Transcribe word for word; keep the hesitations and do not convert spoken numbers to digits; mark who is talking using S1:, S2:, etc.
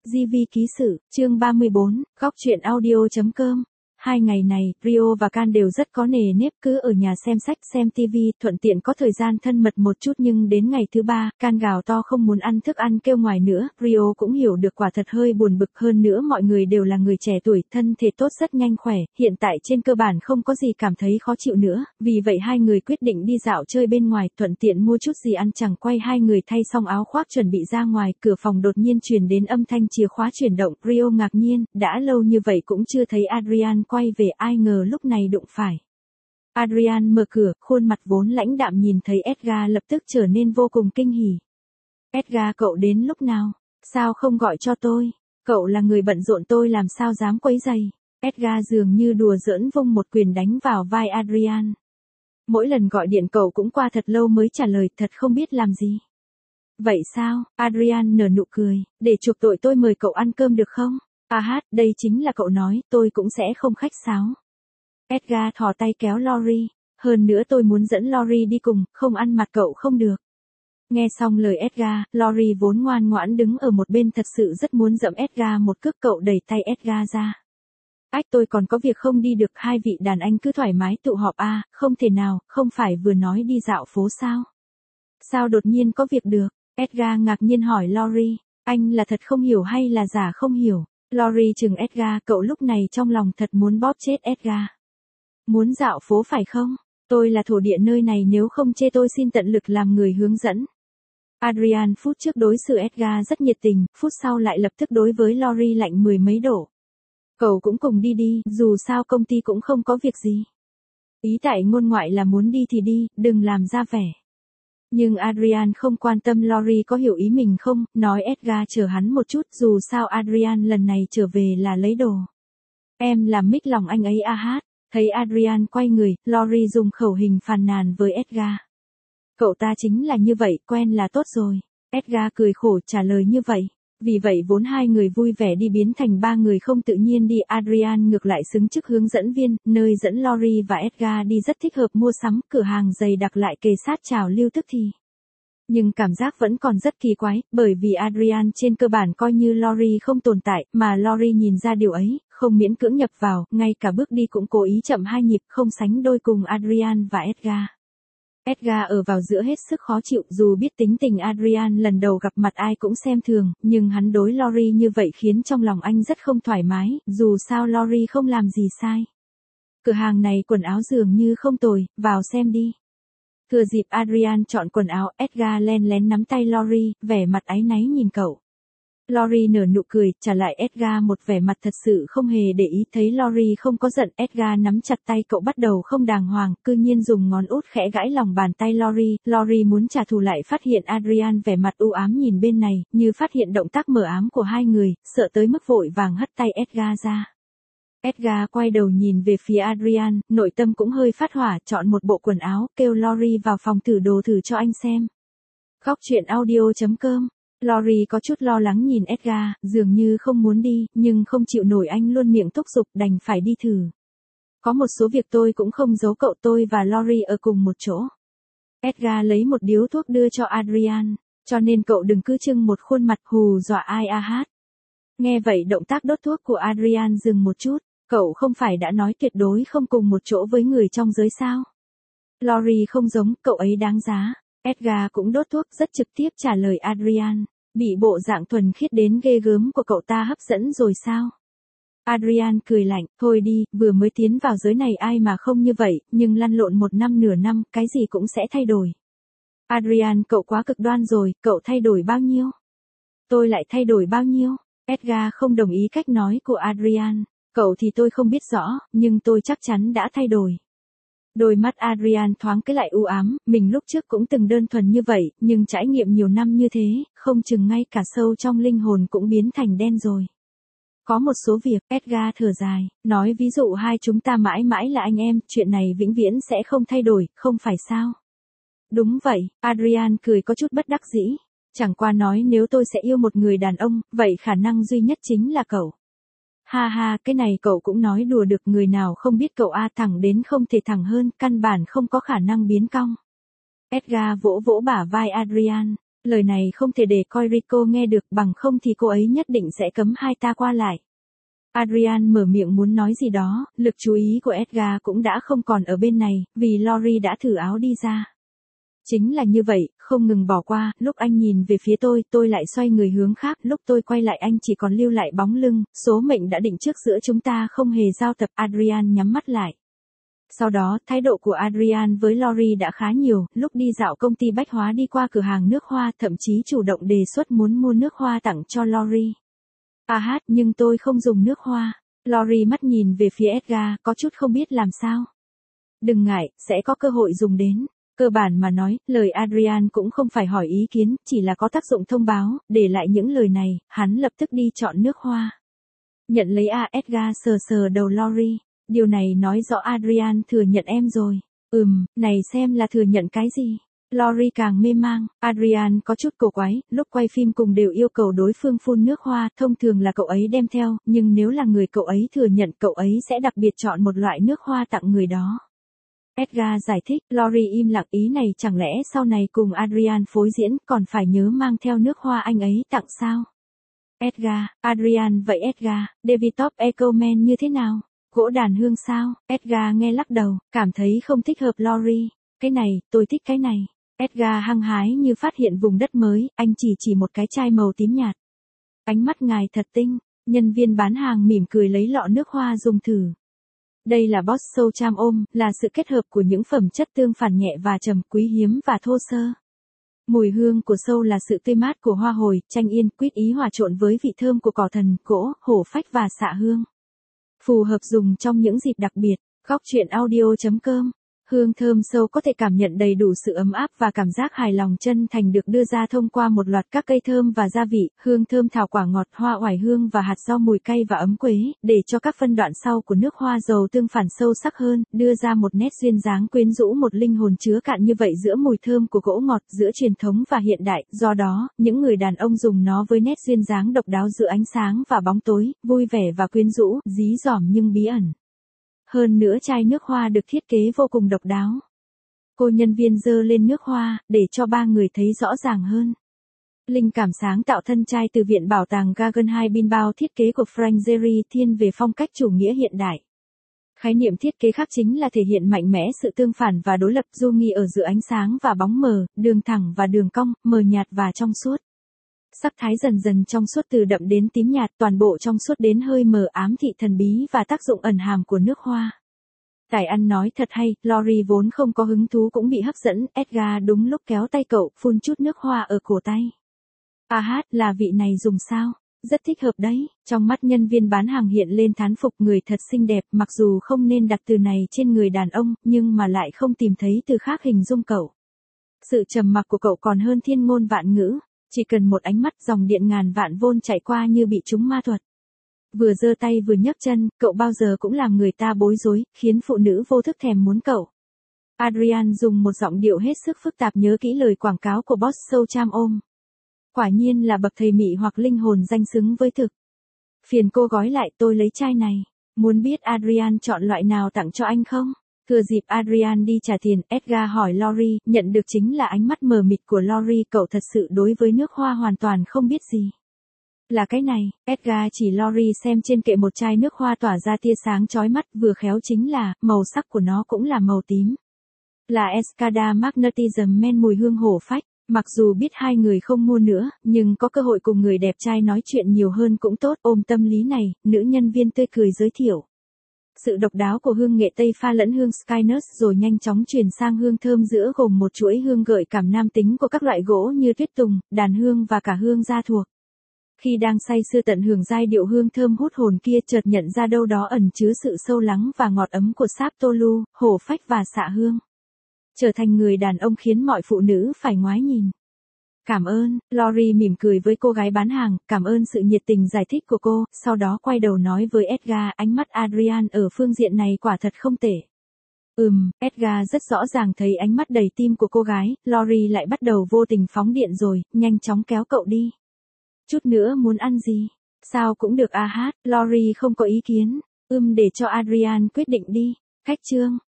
S1: gi vi ký sự, chương ba mươi bốn, góc truyện audio.com. Hai ngày này, Rio và Can đều rất có nề nếp, cứ ở nhà xem sách, xem tivi, thuận tiện có thời gian thân mật một chút, nhưng đến ngày thứ ba, Can gào to không muốn ăn thức ăn kêu ngoài nữa. Rio cũng hiểu được quả thật hơi buồn bực, hơn nữa mọi người đều là người trẻ tuổi, thân thể tốt rất nhanh khỏe, hiện tại trên cơ bản không có gì cảm thấy khó chịu nữa, vì vậy hai người quyết định đi dạo chơi bên ngoài, thuận tiện mua chút gì ăn. Chẳng quay hai người thay xong áo khoác chuẩn bị ra ngoài, cửa phòng đột nhiên truyền đến âm thanh chìa khóa chuyển động. Rio ngạc nhiên, đã lâu như vậy cũng chưa thấy Adrian quay về, ai ngờ lúc này đụng phải. Adrian mở cửa, khuôn mặt vốn lãnh đạm nhìn thấy Edgar lập tức trở nên vô cùng kinh hỉ. Edgar, cậu đến lúc nào? Sao không gọi cho tôi? Cậu là người bận rộn, tôi làm sao dám quấy rầy? Edgar dường như đùa giỡn vung một quyền đánh vào vai Adrian. Mỗi lần gọi điện cậu cũng qua thật lâu mới trả lời, thật không biết làm gì. Vậy sao? Adrian nở nụ cười, để chuộc tội tôi mời cậu ăn cơm được không? À hát, đây chính là cậu nói, tôi cũng sẽ không khách sáo. Edgar thò tay kéo Lori, hơn nữa tôi muốn dẫn Lori đi cùng, không ăn mặt cậu không được. Nghe xong lời Edgar, Lori vốn ngoan ngoãn đứng ở một bên thật sự rất muốn dẫm Edgar một cước, cậu đẩy tay Edgar ra. Ách, tôi còn có việc không đi được, hai vị đàn anh cứ thoải mái tụ họp. À, không thể nào, không phải vừa nói đi dạo phố sao? Sao đột nhiên có việc được? Edgar ngạc nhiên hỏi Lori, anh là thật không hiểu hay là giả không hiểu? Lori chừng Edgar, cậu lúc này trong lòng thật muốn bóp chết Edgar. Muốn dạo phố phải không? Tôi là thổ địa nơi này, nếu không chê tôi xin tận lực làm người hướng dẫn. Adrian phút trước đối xử Edgar rất nhiệt tình, phút sau lại lập tức đối với Lori lạnh mười mấy độ. Cậu cũng cùng đi đi, dù sao công ty cũng không có việc gì. Ý tại ngôn ngoại là muốn đi thì đi, đừng làm ra vẻ. Nhưng Adrian không quan tâm Lori có hiểu ý mình không, nói Edgar chờ hắn một chút, dù sao Adrian lần này trở về là lấy đồ. Em làm mít lòng anh ấy. A hát, thấy Adrian quay người, Lori dùng khẩu hình phàn nàn với Edgar. Cậu ta chính là như vậy, quen là tốt rồi. Edgar cười khổ trả lời như vậy. Vì vậy vốn hai người vui vẻ đi biến thành ba người không tự nhiên đi. Adrian ngược lại xứng chức hướng dẫn viên, nơi dẫn Lori và Edgar đi rất thích hợp, mua sắm, cửa hàng giày đặc lại kề sát trào lưu tức thì. Nhưng cảm giác vẫn còn rất kỳ quái, bởi vì Adrian trên cơ bản coi như Lori không tồn tại, mà Lori nhìn ra điều ấy, không miễn cưỡng nhập vào, ngay cả bước đi cũng cố ý chậm hai nhịp, không sánh đôi cùng Adrian và Edgar. Edgar ở vào giữa hết sức khó chịu, dù biết tính tình Adrian lần đầu gặp mặt ai cũng xem thường, nhưng hắn đối Lori như vậy khiến trong lòng anh rất không thoải mái, dù sao Lori không làm gì sai. Cửa hàng này quần áo dường như không tồi, vào xem đi. Thừa dịp Adrian chọn quần áo, Edgar len lén nắm tay Lori, vẻ mặt áy náy nhìn cậu. Lori nở nụ cười, trả lại Edgar một vẻ mặt thật sự không hề để ý. Thấy Lori không có giận, Edgar nắm chặt tay cậu bắt đầu không đàng hoàng, cư nhiên dùng ngón út khẽ gãi lòng bàn tay Lori. Lori muốn trả thù lại phát hiện Adrian vẻ mặt u ám nhìn bên này, như phát hiện động tác mờ ám của hai người, sợ tới mức vội vàng hất tay Edgar ra. Edgar quay đầu nhìn về phía Adrian, nội tâm cũng hơi phát hỏa, chọn một bộ quần áo, kêu Lori vào phòng thử đồ thử cho anh xem. Góc truyện audio.com. Lori có chút lo lắng nhìn Edgar, dường như không muốn đi, nhưng không chịu nổi anh luôn miệng thúc giục, đành phải đi thử. Có một số việc tôi cũng không giấu cậu, tôi và Lori ở cùng một chỗ. Edgar lấy một điếu thuốc đưa cho Adrian, cho nên cậu đừng cứ trưng một khuôn mặt hù dọa ai. A hát. Nghe vậy động tác đốt thuốc của Adrian dừng một chút, cậu không phải đã nói tuyệt đối không cùng một chỗ với người trong giới sao? Lori không giống, cậu ấy đáng giá. Edgar cũng đốt thuốc, rất trực tiếp trả lời Adrian, bị bộ dạng thuần khiết đến ghê gớm của cậu ta hấp dẫn rồi sao? Adrian cười lạnh, thôi đi, vừa mới tiến vào giới này ai mà không như vậy, nhưng lăn lộn một năm nửa năm, cái gì cũng sẽ thay đổi. Adrian, cậu quá cực đoan rồi, cậu thay đổi bao nhiêu? Tôi lại thay đổi bao nhiêu? Edgar không đồng ý cách nói của Adrian, cậu thì tôi không biết rõ, nhưng tôi chắc chắn đã thay đổi. Đôi mắt Adrian thoáng cái lại u ám, mình lúc trước cũng từng đơn thuần như vậy, nhưng trải nghiệm nhiều năm như thế, không chừng ngay cả sâu trong linh hồn cũng biến thành đen rồi. Có một số việc, Edgar thở dài, nói ví dụ hai chúng ta mãi mãi là anh em, chuyện này vĩnh viễn sẽ không thay đổi, không phải sao? Đúng vậy, Adrian cười có chút bất đắc dĩ, chẳng qua nói nếu tôi sẽ yêu một người đàn ông, vậy khả năng duy nhất chính là cậu. Ha ha, cái này cậu cũng nói đùa được, người nào không biết cậu A thẳng đến không thể thẳng hơn, căn bản không có khả năng biến cong. Edgar vỗ vỗ bả vai Adrian, Lời này không thể để coi Rico nghe được, bằng không thì cô ấy nhất định sẽ cấm hai ta qua lại. Adrian mở miệng muốn nói gì đó, lực chú ý của Edgar cũng đã không còn ở bên này, vì Lori đã thử áo đi ra. Chính là như vậy, không ngừng bỏ qua, lúc anh nhìn về phía tôi, tôi lại xoay người hướng khác, lúc tôi quay lại anh chỉ còn lưu lại bóng lưng, số mệnh đã định trước giữa chúng ta không hề giao tập. Adrian nhắm mắt lại. Sau đó, thái độ của Adrian với Lori đã khá nhiều, lúc đi dạo công ty bách hóa đi qua cửa hàng nước hoa, thậm chí chủ động đề xuất muốn mua nước hoa tặng cho Lori. À hát, nhưng tôi không dùng nước hoa. Lori mắt nhìn về phía Edgar, có chút không biết làm sao. Đừng ngại, sẽ có cơ hội dùng đến. Cơ bản mà nói, lời Adrian cũng không phải hỏi ý kiến, chỉ là có tác dụng thông báo, để lại những lời này, hắn lập tức đi chọn nước hoa. Nhận lấy a Edgar sờ sờ đầu Lori. Điều này nói rõ Adrian thừa nhận em rồi. Ừm, này xem là thừa nhận cái gì? Lori càng mê mang, Adrian có chút cổ quái, lúc quay phim cùng đều yêu cầu đối phương phun nước hoa, thông thường là cậu ấy đem theo, nhưng nếu là người cậu ấy thừa nhận cậu ấy sẽ đặc biệt chọn một loại nước hoa tặng người đó. Edgar giải thích, Lori im lặng, ý này chẳng lẽ sau này cùng Adrian phối diễn còn phải nhớ mang theo nước hoa anh ấy tặng sao? Edgar, Adrian vậy Edgar, David Top Ecoman như thế nào? Gỗ đàn hương sao? Edgar nghe lắc đầu, cảm thấy không thích hợp Lori. Cái này, tôi thích cái này. Edgar hăng hái như phát hiện vùng đất mới, anh chỉ chỉ một cái chai màu tím nhạt. Ánh mắt ngài thật tinh, nhân viên bán hàng mỉm cười lấy lọ nước hoa dùng thử. Đây là Boss Soul Charm Homme, là sự kết hợp của những phẩm chất tương phản nhẹ và trầm, quý hiếm và thô sơ. Mùi hương của Soul là sự tươi mát của hoa hồi, chanh yên, quýt ý hòa trộn với vị thơm của cỏ thần, gỗ, hổ phách và xạ hương. Phù hợp dùng trong những dịp đặc biệt. Góc truyện audio chấm com. Hương thơm sâu có thể cảm nhận đầy đủ sự ấm áp và cảm giác hài lòng chân thành được đưa ra thông qua một loạt các cây thơm và gia vị, hương thơm thảo quả ngọt, hoa oải hương và hạt rau mùi cay và ấm quế, để cho các phân đoạn sau của nước hoa dầu tương phản sâu sắc hơn, đưa ra một nét duyên dáng quyến rũ, một linh hồn chứa cạn như vậy giữa mùi thơm của gỗ ngọt, giữa truyền thống và hiện đại. Do đó, những người đàn ông dùng nó với nét duyên dáng độc đáo giữa ánh sáng và bóng tối, vui vẻ và quyến rũ, dí dỏm nhưng bí ẩn. Hơn nữa chai nước hoa được thiết kế vô cùng độc đáo. Cô nhân viên dơ lên nước hoa, để cho ba người thấy rõ ràng hơn. Linh cảm sáng tạo thân chai từ Viện Bảo tàng Guggenheim Bilbao, thiết kế của Frank Gehry thiên về phong cách chủ nghĩa hiện đại. Khái niệm thiết kế khác chính là thể hiện mạnh mẽ sự tương phản và đối lập, du nghi ở giữa ánh sáng và bóng mờ, đường thẳng và đường cong, mờ nhạt và trong suốt. Sắc thái dần dần trong suốt từ đậm đến tím nhạt, toàn bộ trong suốt đến hơi mờ, ám thị thần bí và tác dụng ẩn hàm của nước hoa. Tài ăn nói thật hay, Lori vốn không có hứng thú cũng bị hấp dẫn, Edgar đúng lúc kéo tay cậu, phun chút nước hoa ở cổ tay. À hát, là vị này dùng sao? Rất thích hợp đấy. Trong mắt nhân viên bán hàng hiện lên thán phục, người thật xinh đẹp, mặc dù không nên đặt từ này trên người đàn ông, nhưng mà lại không tìm thấy từ khác hình dung cậu. Sự trầm mặc của cậu còn hơn thiên ngôn vạn ngữ. Chỉ cần một ánh mắt, dòng điện ngàn vạn vôn chạy qua như bị trúng ma thuật. Vừa giơ tay vừa nhấc chân, cậu bao giờ cũng làm người ta bối rối, khiến phụ nữ vô thức thèm muốn cậu. Adrian dùng một giọng điệu hết sức phức tạp nhớ kỹ lời quảng cáo của Boss Soul Charm Homme. Quả nhiên là bậc thầy mị hoặc linh hồn danh xứng với thực. Phiền cô gói lại, tôi lấy chai này. Muốn biết Adrian chọn loại nào tặng cho anh không? Thừa dịp Adrian đi trả tiền, Edgar hỏi Lori, nhận được chính là ánh mắt mờ mịt của Lori, cậu thật sự đối với nước hoa hoàn toàn không biết gì. Là cái này, Edgar chỉ Lori xem trên kệ một chai nước hoa tỏa ra tia sáng chói mắt, vừa khéo chính là, màu sắc của nó cũng là màu tím. Là Escada Magnetism Men mùi hương hổ phách. Mặc dù biết hai người không mua nữa, nhưng có cơ hội cùng người đẹp trai nói chuyện nhiều hơn cũng tốt, ôm tâm lý này, nữ nhân viên tươi cười giới thiệu. Sự độc đáo của hương nghệ Tây pha lẫn hương Skyness rồi nhanh chóng chuyển sang hương thơm giữa, gồm một chuỗi hương gợi cảm nam tính của các loại gỗ như tuyết tùng, đàn hương và cả hương da thuộc. Khi đang say sưa tận hưởng giai điệu hương thơm hút hồn kia, chợt nhận ra đâu đó ẩn chứa sự sâu lắng và ngọt ấm của sáp tolu, hổ phách và xạ hương. Trở thành người đàn ông khiến mọi phụ nữ phải ngoái nhìn. Cảm ơn, Lori mỉm cười với cô gái bán hàng, cảm ơn sự nhiệt tình giải thích của cô, sau đó quay đầu nói với Edgar, ánh mắt Adrian ở phương diện này quả thật không tệ. Ừm, Edgar rất rõ ràng thấy ánh mắt đầy tim của cô gái, Lori lại bắt đầu vô tình phóng điện rồi, nhanh chóng kéo cậu đi. Chút nữa muốn ăn gì? Sao cũng được a hát, Lori không có ý kiến, ưm để cho Adrian quyết định đi. Khách trương,